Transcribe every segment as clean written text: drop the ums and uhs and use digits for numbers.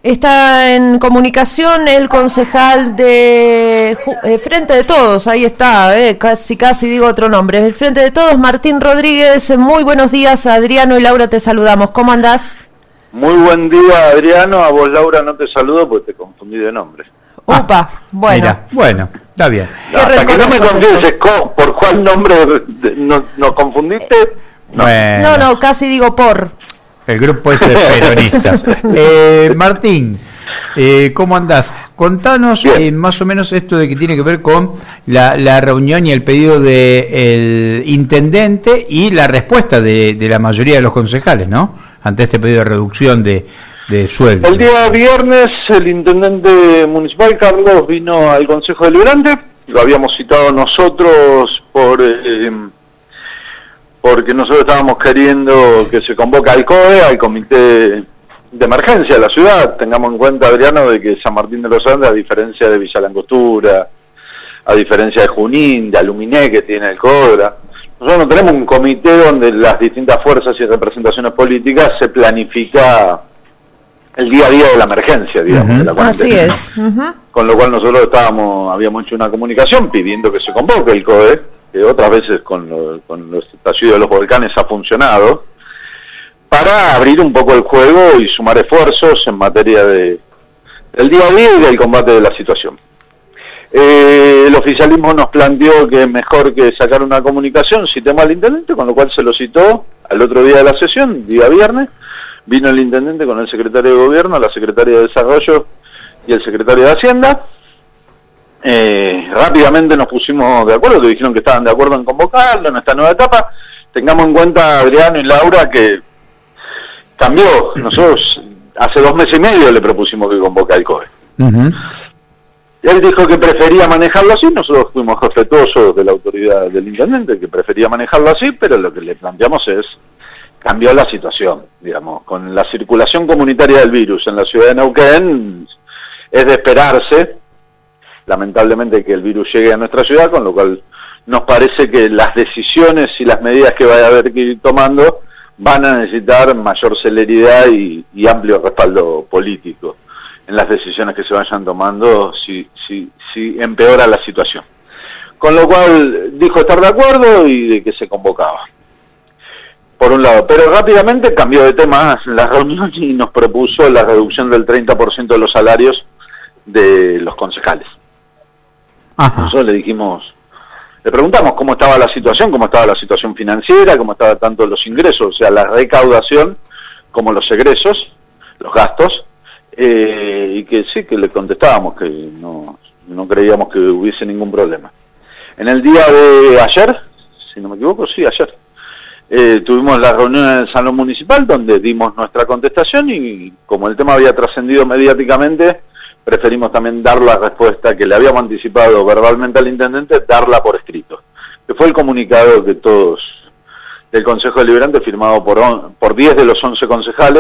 Está en comunicación el concejal de Frente de Todos, ahí está, casi digo otro nombre, el Frente de Todos, Martín Rodríguez. Muy buenos días, Adriano y Laura, te saludamos. ¿Cómo andás? Muy buen día, Adriano. A vos, Laura, no te saludo porque te confundí de nombre. Upa, bueno. Mira, bueno, está bien. Hasta que no me confieses por cuál nombre nos confundiste. No. Bueno. No, casi digo por. El grupo es peronista. Martín, ¿cómo andás? Contanos más o menos esto de que tiene que ver con la reunión y el pedido del intendente y la respuesta de la mayoría de los concejales, ¿no? Ante este pedido de reducción de sueldo. El día viernes el intendente municipal, Carlos, vino al Consejo Deliberante. Lo habíamos citado nosotros porque nosotros estábamos queriendo que se convoque al COE, al Comité de Emergencia de la ciudad. Tengamos en cuenta, Adriano, de que San Martín de los Andes, a diferencia de Villa Langostura, a diferencia de Junín, de Aluminé, que tiene el CODRA, nosotros no tenemos un comité donde las distintas fuerzas y representaciones políticas se planifica el día a día de la emergencia, digamos, de la cuarentena. Así es. Con lo cual nosotros habíamos hecho una comunicación pidiendo que se convoque el COE, que otras veces con los estallidos de los volcanes ha funcionado, para abrir un poco el juego y sumar esfuerzos en materia del día a día y del combate de la situación. El oficialismo nos planteó que es mejor que sacar una comunicación, citemos al intendente, con lo cual se lo citó al otro día de la sesión, día viernes. Vino el intendente con el secretario de Gobierno, la secretaria de Desarrollo y el secretario de Hacienda. Rápidamente nos pusimos de acuerdo, que dijeron que estaban de acuerdo en convocarlo en esta nueva etapa. Tengamos en cuenta, Adriano y Laura, que cambió. Nosotros hace 2 meses y medio le propusimos que convoque al COE. Él dijo que prefería manejarlo así, nosotros fuimos respetuosos de la autoridad del intendente, que prefería manejarlo así, pero lo que le planteamos es, cambió la situación, digamos, con la circulación comunitaria del virus en la ciudad de Neuquén, es de esperarse, lamentablemente, que el virus llegue a nuestra ciudad, con lo cual nos parece que las decisiones y las medidas que vaya a haber que ir tomando van a necesitar mayor celeridad y amplio respaldo político en las decisiones que se vayan tomando si empeora la situación. Con lo cual dijo estar de acuerdo y de que se convocaba, por un lado, pero rápidamente cambió de tema la reunión y nos propuso la reducción del 30% de los salarios de los concejales. Nosotros le preguntamos cómo estaba la situación financiera, cómo estaba tanto los ingresos, o sea, la recaudación, como los egresos, los gastos, y que sí, que le contestábamos que no creíamos que hubiese ningún problema. En el día de ayer, si no me equivoco, ayer, tuvimos la reunión en el Salón Municipal donde dimos nuestra contestación y como el tema había trascendido mediáticamente, preferimos también dar la respuesta que le habíamos anticipado verbalmente al intendente, darla por escrito, que fue el comunicado que todos del Consejo Deliberante, firmado por 10 de los 11 concejales,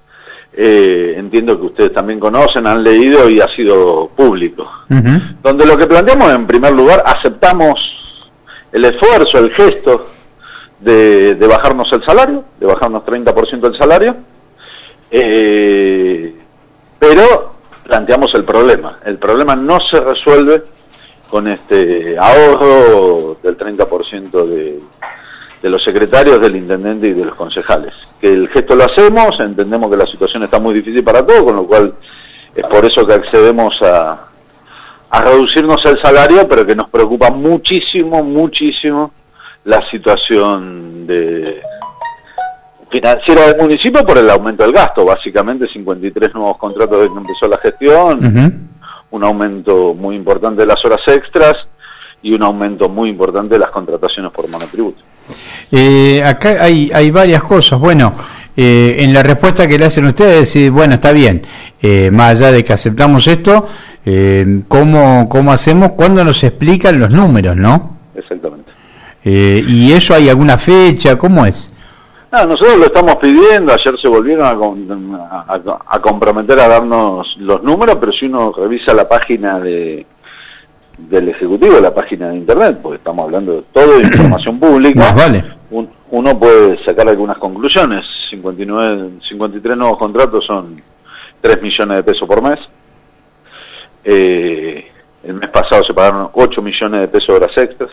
entiendo que ustedes también conocen, han leído y ha sido público, donde lo que planteamos, en primer lugar, aceptamos el esfuerzo, el gesto de bajarnos el salario, de bajarnos 30% el salario, pero planteamos el problema no se resuelve con este ahorro del 30% de los secretarios, del intendente y de los concejales. Que el gesto lo hacemos, entendemos que la situación está muy difícil para todos, con lo cual es por eso que accedemos a reducirnos el salario, pero que nos preocupa muchísimo la situación financiera del municipio por el aumento del gasto, básicamente 53 nuevos contratos desde que empezó la gestión, un aumento muy importante de las horas extras y un aumento muy importante de las contrataciones por monotributo. Acá hay varias cosas. Bueno, en la respuesta que le hacen ustedes, decir, bueno, está bien, más allá de que aceptamos esto, ¿cómo hacemos? ¿Cuándo nos explican los números, no? Exactamente. ¿Y eso hay alguna fecha? ¿Cómo es? Nosotros lo estamos pidiendo, ayer se volvieron a comprometer a darnos los números, pero si uno revisa la página del Ejecutivo, la página de Internet, porque estamos hablando de todo de información pública, vale. Uno puede sacar algunas conclusiones. 53 nuevos contratos son 3 millones de pesos por mes. El mes pasado se pagaron 8 millones de pesos de horas extras.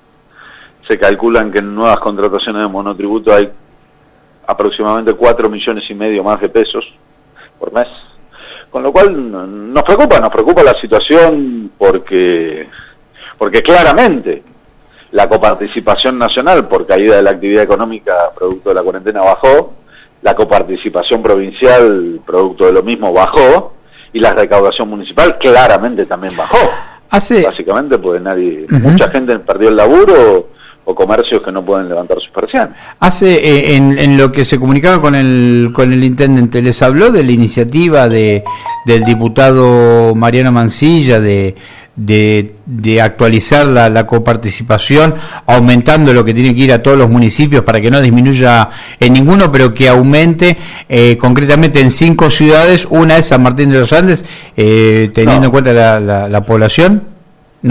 Se calculan que en nuevas contrataciones de monotributo hay aproximadamente 4 millones y medio más de pesos por mes. Con lo cual nos preocupa la situación porque claramente la coparticipación nacional por caída de la actividad económica producto de la cuarentena bajó, la coparticipación provincial producto de lo mismo bajó, y la recaudación municipal claramente también bajó. Básicamente porque mucha gente perdió el laburo o comercios que no pueden levantar sus persianas. En lo que se comunicaba con el intendente, ¿les habló de la iniciativa del diputado Mariano Mansilla de actualizar la coparticipación, aumentando lo que tiene que ir a todos los municipios para que no disminuya en ninguno, pero que aumente concretamente en 5 ciudades? Una es San Martín de los Andes, teniendo en cuenta la población? No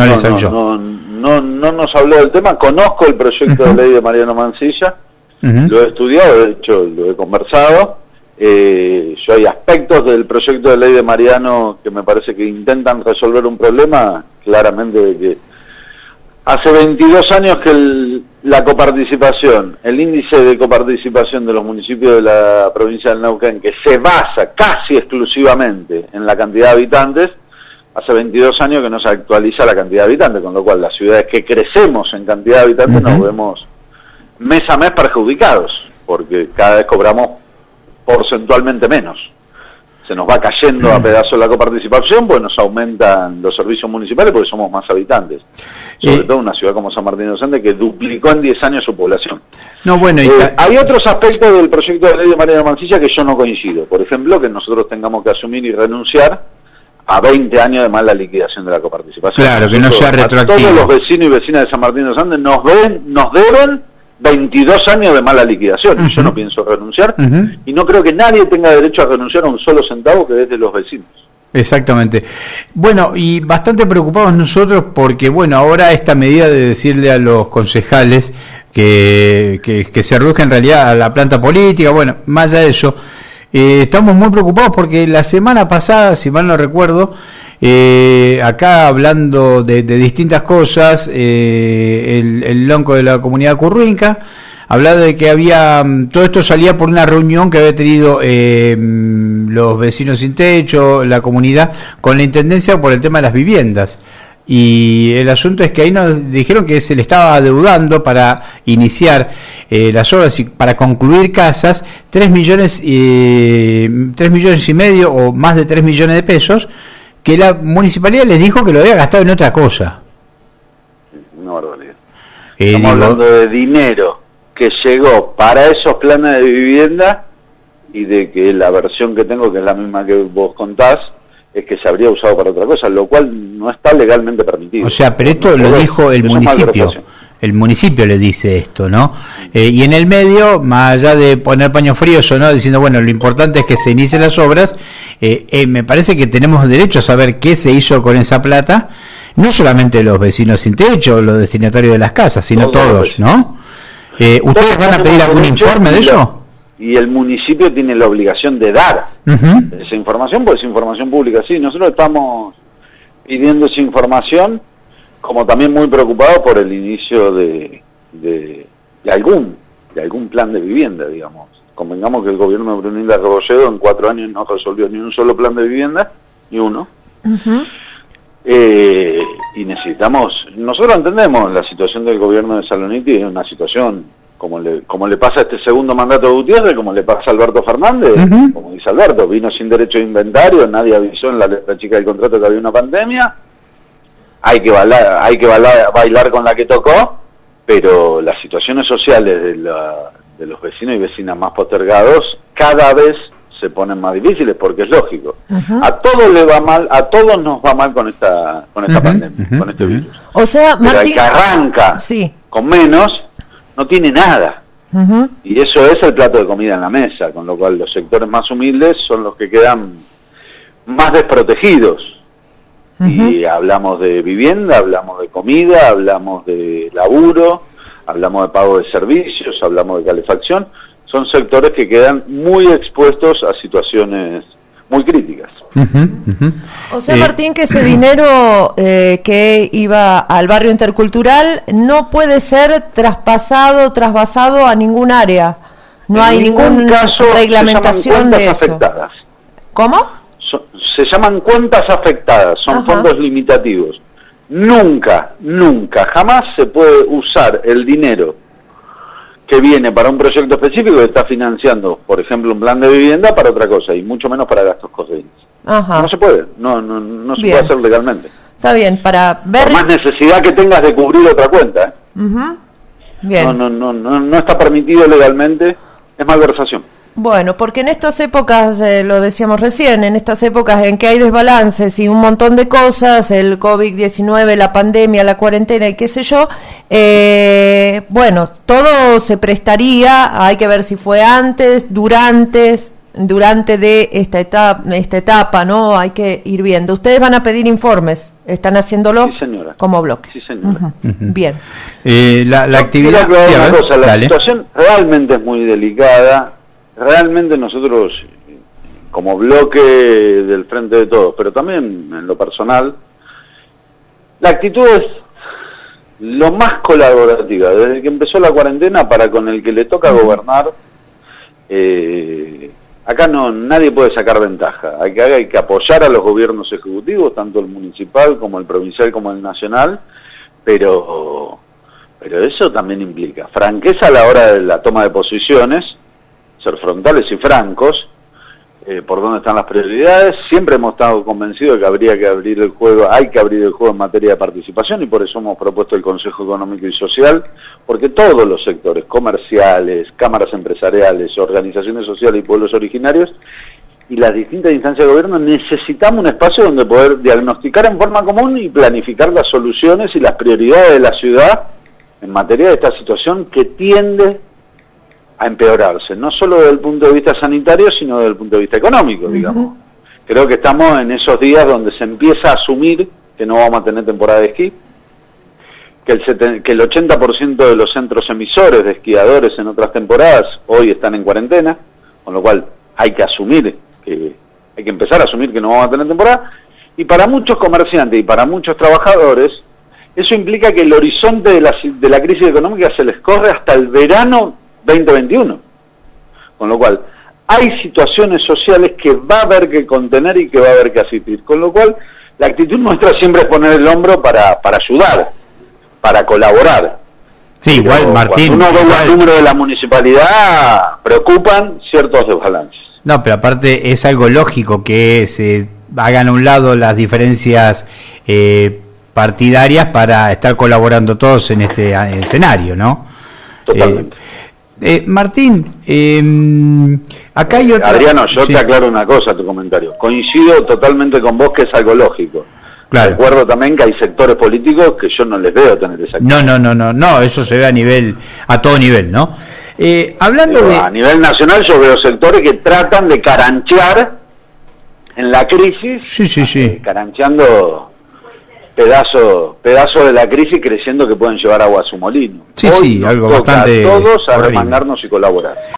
nos habló del tema. Conozco el proyecto de ley de Mariano Mansilla, lo he estudiado, de hecho lo he conversado. Yo hay aspectos del proyecto de ley de Mariano que me parece que intentan resolver un problema, claramente, de que hace 22 años que la coparticipación, el índice de coparticipación de los municipios de la provincia del Neuquén, que se basa casi exclusivamente en la cantidad de habitantes, hace 22 años que no se actualiza la cantidad de habitantes, con lo cual las ciudades que crecemos en cantidad de habitantes nos vemos mes a mes perjudicados, porque cada vez cobramos porcentualmente menos. Se nos va cayendo a pedazos la coparticipación, pues nos aumentan los servicios municipales porque somos más habitantes. Sobre todo una ciudad como San Martín de los Andes, que duplicó en 10 años su población. Hay otros aspectos del proyecto de ley de Mariano Mansilla que yo no coincido. Por ejemplo, que nosotros tengamos que asumir y renunciar a 20 años de mala liquidación de la coparticipación. Claro, que no sea retroactivo. Todos los vecinos y vecinas de San Martín de los Andes nos deben 22 años de mala liquidación, y yo no pienso renunciar, y no creo que nadie tenga derecho a renunciar a un solo centavo que es de los vecinos. Exactamente. Bueno, y bastante preocupados nosotros porque, ahora esta medida de decirle a los concejales que se reduzca en realidad a la planta política, más allá de eso, estamos muy preocupados porque la semana pasada, si mal no recuerdo, acá hablando de distintas cosas, el lonco de la comunidad curruinca hablaba de que todo esto salía por una reunión que había tenido los vecinos sin techo, la comunidad, con la intendencia por el tema de las viviendas. Y el asunto es que ahí nos dijeron que se le estaba adeudando para iniciar las obras y para concluir casas 3 millones y medio o más de 3 millones de pesos, que la municipalidad les dijo que lo había gastado en otra cosa. Una barbaridad. Estamos hablando de dinero que llegó para esos planes de vivienda, y de que la versión que tengo, que es la misma que vos contás, es que se habría usado para otra cosa, lo cual no está legalmente permitido. O sea, pero esto lo dijo el municipio. El municipio le dice esto, ¿no? Y en el medio, más allá de poner paños fríos o no, diciendo, lo importante es que se inicien las obras, me parece que tenemos derecho a saber qué se hizo con esa plata, no solamente los vecinos sin techo, los destinatarios de las casas, sino todos, ¿no? ¿Ustedes van a pedir algún informe de eso? Y el municipio tiene la obligación de dar esa información, porque es información pública. Sí, nosotros estamos pidiendo esa información, como también muy preocupados por el inicio de algún plan de vivienda, digamos. Convengamos que el gobierno de Brunilda Rebolledo en 4 años no resolvió ni un solo plan de vivienda, ni uno. Y nosotros entendemos la situación del gobierno de Saloniti, es una situación como le pasa a este segundo mandato de Gutiérrez, como le pasa a Alberto Fernández, como dice Alberto, vino sin derecho de inventario, nadie avisó en la letra chica del contrato que había una pandemia, hay que bailar con la que tocó, pero las situaciones sociales de los vecinos y vecinas más postergados cada vez se ponen más difíciles, porque es lógico. A todos le va mal, a todos nos va mal con esta pandemia, con este virus. O sea, pero el que arranca con menos no tiene nada. Y eso es el plato de comida en la mesa, con lo cual los sectores más humildes son los que quedan más desprotegidos. Y hablamos de vivienda, hablamos de comida, hablamos de laburo, hablamos de pago de servicios, hablamos de calefacción. Son sectores que quedan muy expuestos a situaciones muy críticas. O sea, Martín, que ese dinero que iba al barrio intercultural no puede ser trasvasado a ningún área. No hay ninguna reglamentación de eso. Afectadas. ¿Cómo? Se llaman cuentas afectadas, son fondos limitativos. Nunca, jamás se puede usar el dinero que viene para un proyecto específico que está financiando, por ejemplo, un plan de vivienda para otra cosa, y mucho menos para gastos corrientes. No se puede, no se puede hacer legalmente. Está bien, para ver... Por más necesidad que tengas de cubrir otra cuenta. Bien. No está permitido legalmente, es malversación. Bueno, porque en estas épocas, lo decíamos recién, en estas épocas en que hay desbalances y un montón de cosas, el COVID-19, la pandemia, la cuarentena y qué sé yo, bueno, todo se prestaría, hay que ver si fue antes, durante de esta etapa, ¿no? Hay que ir viendo. Ustedes van a pedir informes, ¿están haciéndolo? Sí, señora. Como bloque. Sí, señora. Bien. La actividad... La situación realmente es muy delicada. Realmente nosotros, como bloque del Frente de Todos, pero también en lo personal, la actitud es lo más colaborativa, desde que empezó la cuarentena para con el que le toca gobernar. Acá nadie puede sacar ventaja, hay que apoyar a los gobiernos ejecutivos, tanto el municipal como el provincial como el nacional, pero eso también implica franqueza a la hora de la toma de posiciones, ser frontales y francos, por dónde están las prioridades. Siempre hemos estado convencidos de que habría que abrir el juego, hay que abrir el juego en materia de participación, y por eso hemos propuesto el Consejo Económico y Social, porque todos los sectores comerciales, cámaras empresariales, organizaciones sociales y pueblos originarios y las distintas instancias de gobierno necesitamos un espacio donde poder diagnosticar en forma común y planificar las soluciones y las prioridades de la ciudad en materia de esta situación que tiende a empeorarse, no solo desde el punto de vista sanitario, sino desde el punto de vista económico, digamos. Creo que estamos en esos días donde se empieza a asumir que no vamos a tener temporada de esquí, que el 80% de los centros emisores de esquiadores en otras temporadas hoy están en cuarentena, con lo cual hay que empezar a asumir que no vamos a tener temporada, y para muchos comerciantes y para muchos trabajadores, eso implica que el horizonte de la crisis económica se les corre hasta el verano 2021, con lo cual hay situaciones sociales que va a haber que contener y que va a haber que asistir, con lo cual la actitud nuestra siempre es poner el hombro para ayudar, para colaborar. Sí, pero igual, Martín, cuando uno ve los números de la municipalidad, preocupan ciertos desbalances. No, pero aparte es algo lógico que se hagan a un lado las diferencias partidarias para estar colaborando todos en este escenario, ¿no? Totalmente. Martín, acá hay otra... Adriano, yo te aclaro una cosa a tu comentario. Coincido totalmente con vos que es algo lógico. Claro. Recuerdo también que hay sectores políticos que yo no les veo tener esa actitud. No, eso se ve a todo nivel, ¿no? A nivel nacional yo veo sectores que tratan de caranchear en la crisis, sí. Carancheando pedazo de la crisis, creyendo que pueden llevar agua a su molino. Sí, Hoy algo toca bastante a todos a horrible. remangarnos y colaborar.